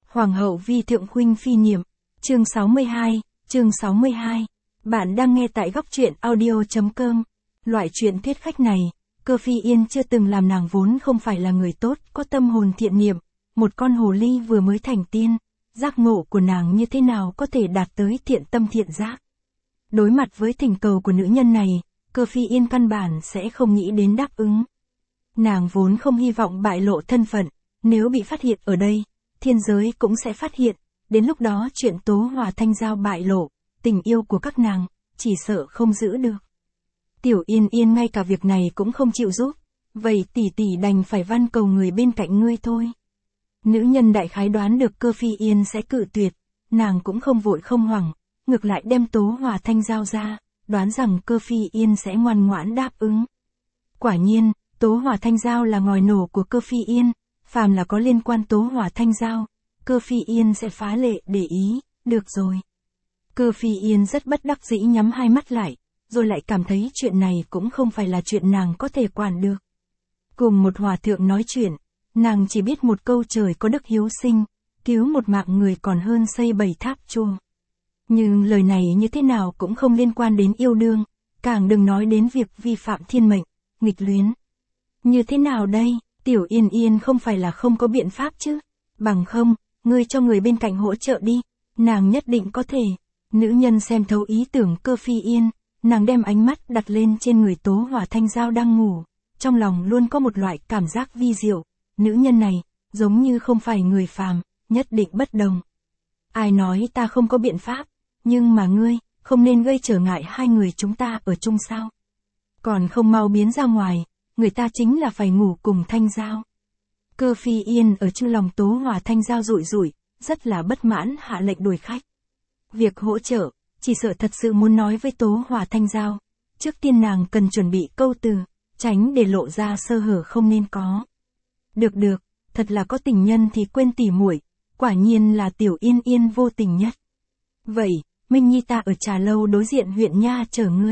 Hoàng hậu vi thượng huynh phi niệm. Chương 62. Bạn đang nghe tại góc truyện audio.com. Loại chuyện thuyết khách này, Cơ Phi Yên chưa từng làm, nàng vốn không phải là người tốt, có tâm hồn thiện niệm, một con hồ ly vừa mới thành tiên, giác ngộ của nàng như thế nào có thể đạt tới thiện tâm thiện giác. Đối mặt với thỉnh cầu của nữ nhân này, Cơ Phi Yên căn bản sẽ không nghĩ đến đáp ứng. Nàng vốn không hy vọng bại lộ thân phận, nếu bị phát hiện ở đây, thiên giới cũng sẽ phát hiện, đến lúc đó chuyện Tố Hòa Thanh Giao bại lộ, tình yêu của các nàng, chỉ sợ không giữ được. Tiểu Yên Yên ngay cả việc này cũng không chịu giúp, vậy tỷ tỷ đành phải van cầu người bên cạnh ngươi thôi. Nữ nhân đại khái đoán được Cơ Phi Yên sẽ cự tuyệt, nàng cũng không vội không hoảng, ngược lại đem Tố Hòa Thanh Giao ra, đoán rằng Cơ Phi Yên sẽ ngoan ngoãn đáp ứng. Quả nhiên, Tố Hòa Thanh Giao là ngòi nổ của Cơ Phi Yên, phàm là có liên quan Tố Hòa Thanh Giao, Cơ Phi Yên sẽ phá lệ để ý, được rồi. Cơ Phi Yên rất bất đắc dĩ nhắm hai mắt lại, rồi lại cảm thấy chuyện này cũng không phải là chuyện nàng có thể quản được. Cùng một hòa thượng nói chuyện, nàng chỉ biết một câu trời có đức hiếu sinh, cứu một mạng người còn hơn xây 7 tháp chùa. Nhưng lời này như thế nào cũng không liên quan đến yêu đương, càng đừng nói đến việc vi phạm thiên mệnh, nghịch luyến. Như thế nào đây, Tiểu Yên Yên không phải là không có biện pháp chứ, bằng không, ngươi cho người bên cạnh hỗ trợ đi, nàng nhất định có thể. Nữ nhân xem thấu ý tưởng Cơ Phi Yên, nàng đem ánh mắt đặt lên trên người Tố Hòa Thanh Giao đang ngủ, trong lòng luôn có một loại cảm giác vi diệu, nữ nhân này, giống như không phải người phàm, nhất định bất đồng. Ai nói ta không có biện pháp, nhưng mà ngươi, không nên gây trở ngại hai người chúng ta ở chung sao? Còn không mau biến ra ngoài, người ta chính là phải ngủ cùng Thanh Giao. Cơ Phi Yên ở trong lòng Tố Hòa Thanh Giao rụi rụi, rất là bất mãn hạ lệnh đuổi khách. Việc hỗ trợ, chỉ sợ thật sự muốn nói với Tố Hòa Thanh Giao, trước tiên nàng cần chuẩn bị câu từ, tránh để lộ ra sơ hở không nên có. Được, thật là có tình nhân thì quên tỉ muội, quả nhiên là Tiểu Yên Yên vô tình nhất. Vậy, Minh Nhi ta ở trà lâu đối diện huyện nha chờ ngươi.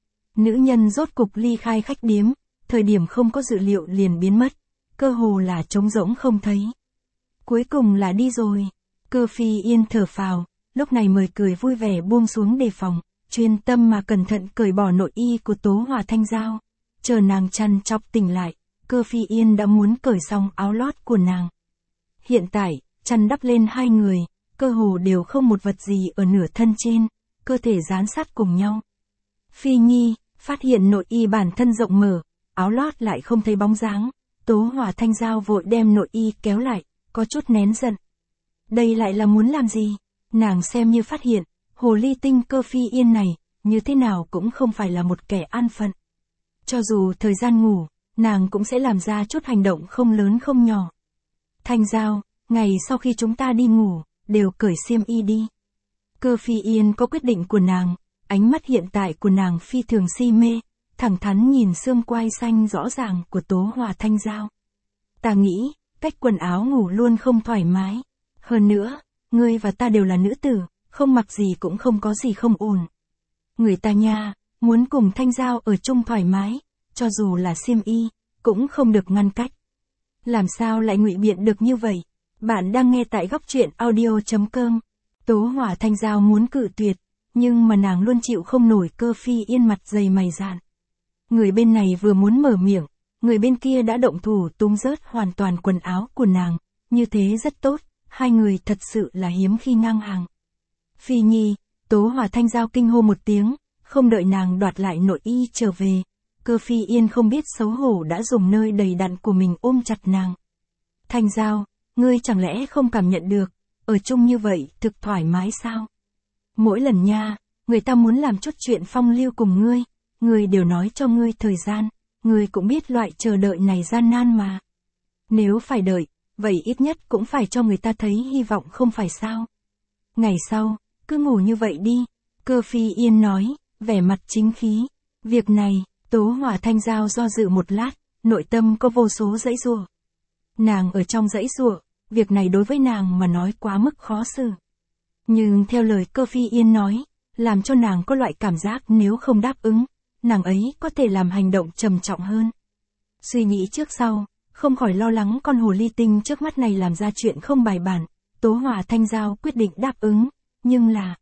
Nữ nhân rốt cục ly khai khách điếm, thời điểm không có dự liệu liền biến mất, cơ hồ là trống rỗng không thấy. Cuối cùng là đi rồi. Cơ Phi Yên thở phào, lúc này mới cười vui vẻ buông xuống đề phòng, chuyên tâm mà cẩn thận cởi bỏ nội y của Tố Hòa Thanh Giao. Chờ nàng chăn chọc tỉnh lại, Cơ Phi Yên đã muốn cởi xong áo lót của nàng. Hiện tại, chăn đắp lên hai người, cơ hồ đều không một vật gì ở nửa thân trên, cơ thể dán sát cùng nhau. Phi Nhi, phát hiện nội y bản thân rộng mở, áo lót lại không thấy bóng dáng, Tố Hòa Thanh Giao vội đem nội y kéo lại, có chút nén giận. Đây lại là muốn làm gì? Nàng xem như phát hiện, hồ ly tinh Cơ Phi Yên này, như thế nào cũng không phải là một kẻ an phận. Cho dù thời gian ngủ, nàng cũng sẽ làm ra chút hành động không lớn không nhỏ. Thanh Giao, ngày sau khi chúng ta đi ngủ, đều cởi xiêm y đi. Cơ Phi Yên có quyết định của nàng, ánh mắt hiện tại của nàng phi thường si mê, thẳng thắn nhìn xương quai xanh rõ ràng của Tố Hòa Thanh Giao. Ta nghĩ, cách quần áo ngủ luôn không thoải mái. Hơn nữa, ngươi và ta đều là nữ tử, không mặc gì cũng không có gì không ổn. Người ta nha, muốn cùng Thanh Giao ở chung thoải mái, cho dù là xiêm y, cũng không được ngăn cách. Làm sao lại ngụy biện được như vậy? Bạn đang nghe tại góc truyện audio.com. Tố Hòa Thanh Giao muốn cự tuyệt, nhưng mà nàng luôn chịu không nổi Cơ Phi Yên mặt dày mày dạn. Người bên này vừa muốn mở miệng, người bên kia đã động thủ túm rớt hoàn toàn quần áo của nàng, như thế rất tốt, hai người thật sự là hiếm khi ngang hàng. Phi Nhi, Tố Hòa Thanh Giao kinh hô một tiếng, không đợi nàng đoạt lại nội y trở về, Cơ Phi Yên không biết xấu hổ đã dùng nơi đầy đặn của mình ôm chặt nàng. Thanh Giao, ngươi chẳng lẽ không cảm nhận được, ở chung như vậy thực thoải mái sao? Mỗi lần nha, người ta muốn làm chút chuyện phong lưu cùng ngươi đều nói cho ngươi thời gian, ngươi cũng biết loại chờ đợi này gian nan mà. Nếu phải đợi, vậy ít nhất cũng phải cho người ta thấy hy vọng không phải sao? Ngày sau, cứ ngủ như vậy đi, Cơ Phi Yên nói, vẻ mặt chính khí. Việc này, Tố Hòa Thanh Giao do dự một lát, nội tâm có vô số dãy giụa. Nàng ở trong dãy giụa, việc này đối với nàng mà nói quá mức khó xử. Nhưng theo lời Cơ Phi Yên nói, làm cho nàng có loại cảm giác nếu không đáp ứng, nàng ấy có thể làm hành động trầm trọng hơn. Suy nghĩ trước sau, không khỏi lo lắng con hồ ly tinh trước mắt này làm ra chuyện không bài bản, Tố Hỏa Thanh Giao quyết định đáp ứng, nhưng là...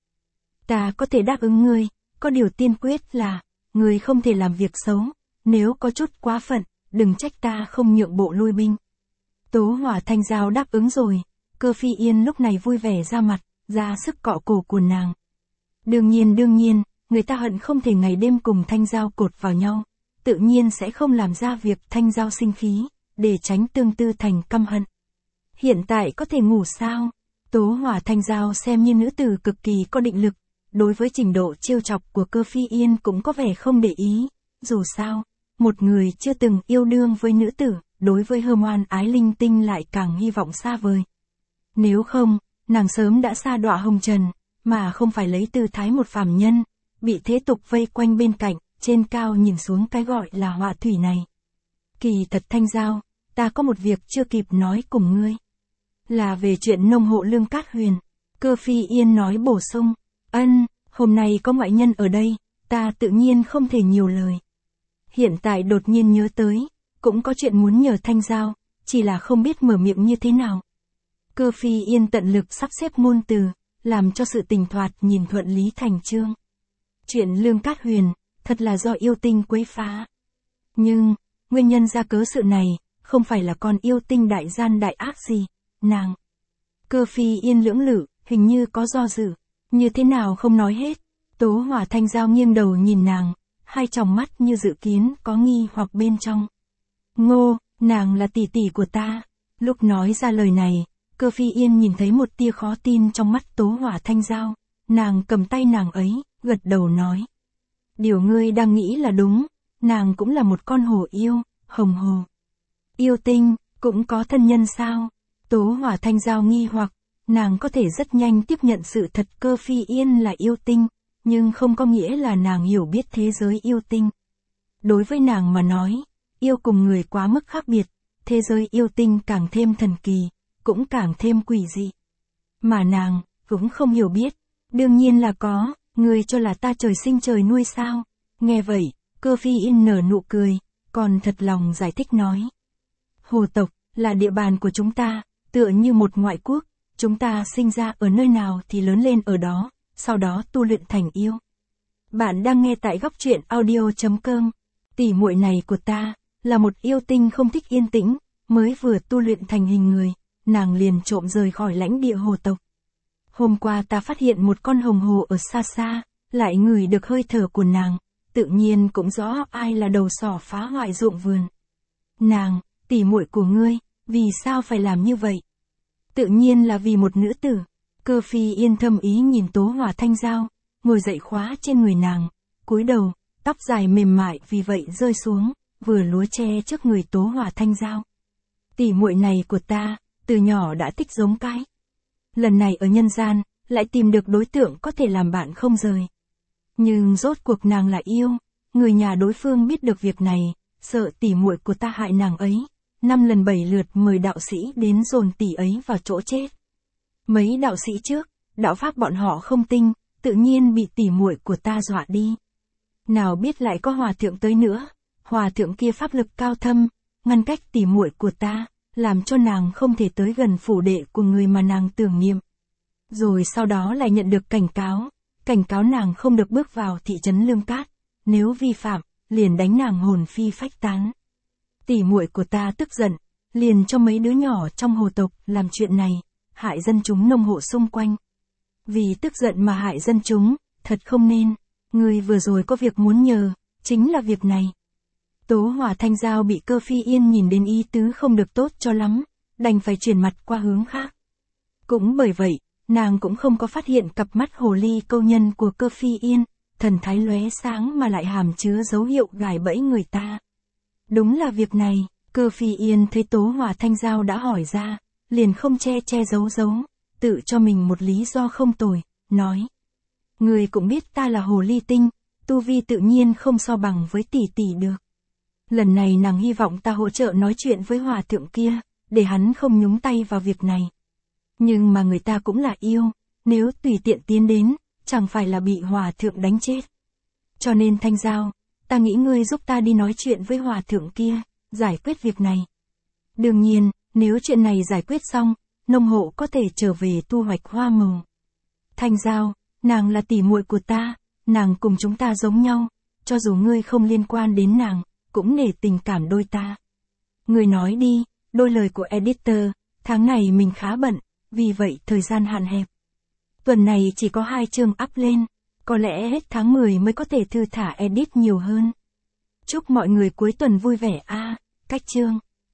Ta có thể đáp ứng ngươi, có điều tiên quyết là, ngươi không thể làm việc xấu, nếu có chút quá phận, đừng trách ta không nhượng bộ lui binh. Tố Hỏa Thanh Giao đáp ứng rồi, Cơ Phi Yên lúc này vui vẻ ra mặt, ra sức cọ cổ của nàng. Đương nhiên, người ta hận không thể ngày đêm cùng Thanh Giao cột vào nhau, tự nhiên sẽ không làm ra việc Thanh Giao sinh khí, để tránh tương tư thành căm hận. Hiện tại có thể ngủ sao? Tố Hỏa Thanh Giao xem như nữ tử cực kỳ có định lực, đối với trình độ trêu chọc của Cơ Phi Yên cũng có vẻ không để ý, dù sao, một người chưa từng yêu đương với nữ tử, đối với hơm oan ái linh tinh lại càng hy vọng xa vời. Nếu không, nàng sớm đã sa đọa hồng trần, mà không phải lấy tư thái một phàm nhân, bị thế tục vây quanh bên cạnh, trên cao nhìn xuống cái gọi là họa thủy này. Kỳ thật Thanh Giao, ta có một việc chưa kịp nói cùng ngươi. Là về chuyện nông hộ Lương Cát Huyền. Cơ Phi Yên nói bổ sung, hôm nay có ngoại nhân ở đây, ta tự nhiên không thể nhiều lời. Hiện tại đột nhiên nhớ tới, cũng có chuyện muốn nhờ Thanh Giao, chỉ là không biết mở miệng như thế nào. Cơ Phi Yên tận lực sắp xếp ngôn từ, làm cho sự tình thoạt nhìn thuận lý thành chương. Chuyện Lương Cát Huyền, thật là do yêu tinh quấy phá. Nhưng, nguyên nhân ra cớ sự này, không phải là con yêu tinh đại gian đại ác gì, nàng. Cơ Phi Yên lưỡng lự, hình như có do dự, như thế nào không nói hết. Tố Hỏa Thanh Giao nghiêng đầu nhìn nàng, hai tròng mắt như dự kiến có nghi hoặc bên trong. Ngô, nàng là tỷ tỷ của ta. Lúc nói ra lời này, Cơ Phi Yên nhìn thấy một tia khó tin trong mắt Tố Hỏa Thanh Giao, nàng cầm tay nàng ấy, gật đầu nói. Điều ngươi đang nghĩ là đúng, nàng cũng là một con hổ yêu, hồng hồ. Yêu tinh, cũng có thân nhân sao? Tố Hỏa Thanh Giao nghi hoặc, nàng có thể rất nhanh tiếp nhận sự thật Cơ Phi Yên là yêu tinh, nhưng không có nghĩa là nàng hiểu biết thế giới yêu tinh. Đối với nàng mà nói, yêu cùng người quá mức khác biệt, thế giới yêu tinh càng thêm thần kỳ, cũng càng thêm quỷ dị. Mà nàng, cũng không hiểu biết, đương nhiên là có, ngươi cho là ta trời sinh trời nuôi sao? Nghe vậy, Cơ Phi Yên nở nụ cười, còn thật lòng giải thích nói. Hồ tộc, là địa bàn của chúng ta, tựa như một ngoại quốc, chúng ta sinh ra ở nơi nào thì lớn lên ở đó, sau đó tu luyện thành yêu. Bạn đang nghe tại góc truyện audio.com. Tỷ muội này của ta, là một yêu tinh không thích yên tĩnh, mới vừa tu luyện thành hình người, nàng liền trộm rời khỏi lãnh địa hồ tộc. Hôm qua ta phát hiện một con hồng hồ ở xa xa, lại ngửi được hơi thở của nàng, tự nhiên cũng rõ ai là đầu sỏ phá hoại ruộng vườn. Nàng, tỷ muội của ngươi, vì sao phải làm như vậy? Tự nhiên là vì một nữ tử. Cơ Phi Yên thâm ý nhìn Tố Hỏa Thanh Giao, ngồi dậy khóa trên người nàng, cúi đầu, tóc dài mềm mại vì vậy rơi xuống, vừa lúa che trước người Tố Hỏa Thanh Giao. Tỷ muội này của ta, từ nhỏ đã thích giống cái. Lần này ở nhân gian, lại tìm được đối tượng có thể làm bạn không rời. Nhưng rốt cuộc nàng là yêu, người nhà đối phương biết được việc này, sợ tỷ muội của ta hại nàng ấy, 5 lần 7 lượt mời đạo sĩ đến dồn tỷ ấy vào chỗ chết. Mấy đạo sĩ trước, đạo pháp bọn họ không tinh, tự nhiên bị tỷ muội của ta dọa đi. Nào biết lại có hòa thượng tới nữa, hòa thượng kia pháp lực cao thâm, ngăn cách tỷ muội của ta, làm cho nàng không thể tới gần phủ đệ của người mà nàng tưởng niệm. Rồi sau đó lại nhận được cảnh cáo nàng không được bước vào thị trấn Lương Cát, nếu vi phạm, liền đánh nàng hồn phi phách tán. Tỷ muội của ta tức giận, liền cho mấy đứa nhỏ trong hồ tộc làm chuyện này, hại dân chúng nông hộ xung quanh. Vì tức giận mà hại dân chúng, thật không nên. Người vừa rồi có việc muốn nhờ, chính là việc này. Tố Hỏa Thanh Giao bị Cơ Phi Yên nhìn đến ý tứ không được tốt cho lắm, đành phải chuyển mặt qua hướng khác. Cũng bởi vậy, nàng cũng không có phát hiện cặp mắt hồ ly câu nhân của Cơ Phi Yên, thần thái lóe sáng mà lại hàm chứa dấu hiệu gài bẫy người ta. Đúng là việc này, Cơ Phi Yên thấy Tố Hỏa Thanh Giao đã hỏi ra, liền không che giấu, tự cho mình một lý do không tồi, nói. Người cũng biết ta là hồ ly tinh, tu vi tự nhiên không so bằng với tỷ tỷ được. Lần này nàng hy vọng ta hỗ trợ nói chuyện với hòa thượng kia, để hắn không nhúng tay vào việc này. Nhưng mà người ta cũng là yêu, nếu tùy tiện tiến đến, chẳng phải là bị hòa thượng đánh chết. Cho nên Thanh Giao, ta nghĩ ngươi giúp ta đi nói chuyện với hòa thượng kia, giải quyết việc này. Đương nhiên, nếu chuyện này giải quyết xong, nông hộ có thể trở về thu hoạch hoa màu. Thanh Giao, nàng là tỷ muội của ta, nàng cùng chúng ta giống nhau, cho dù ngươi không liên quan đến nàng, cũng nể tình cảm đôi ta. Ngươi nói đi, đôi lời của editor, tháng này mình khá bận, vì vậy thời gian hạn hẹp. Tuần này chỉ có 2 chương up lên, có lẽ hết tháng 10 mới có thể thư thả edit nhiều hơn. Chúc mọi người cuối tuần vui vẻ cách chương.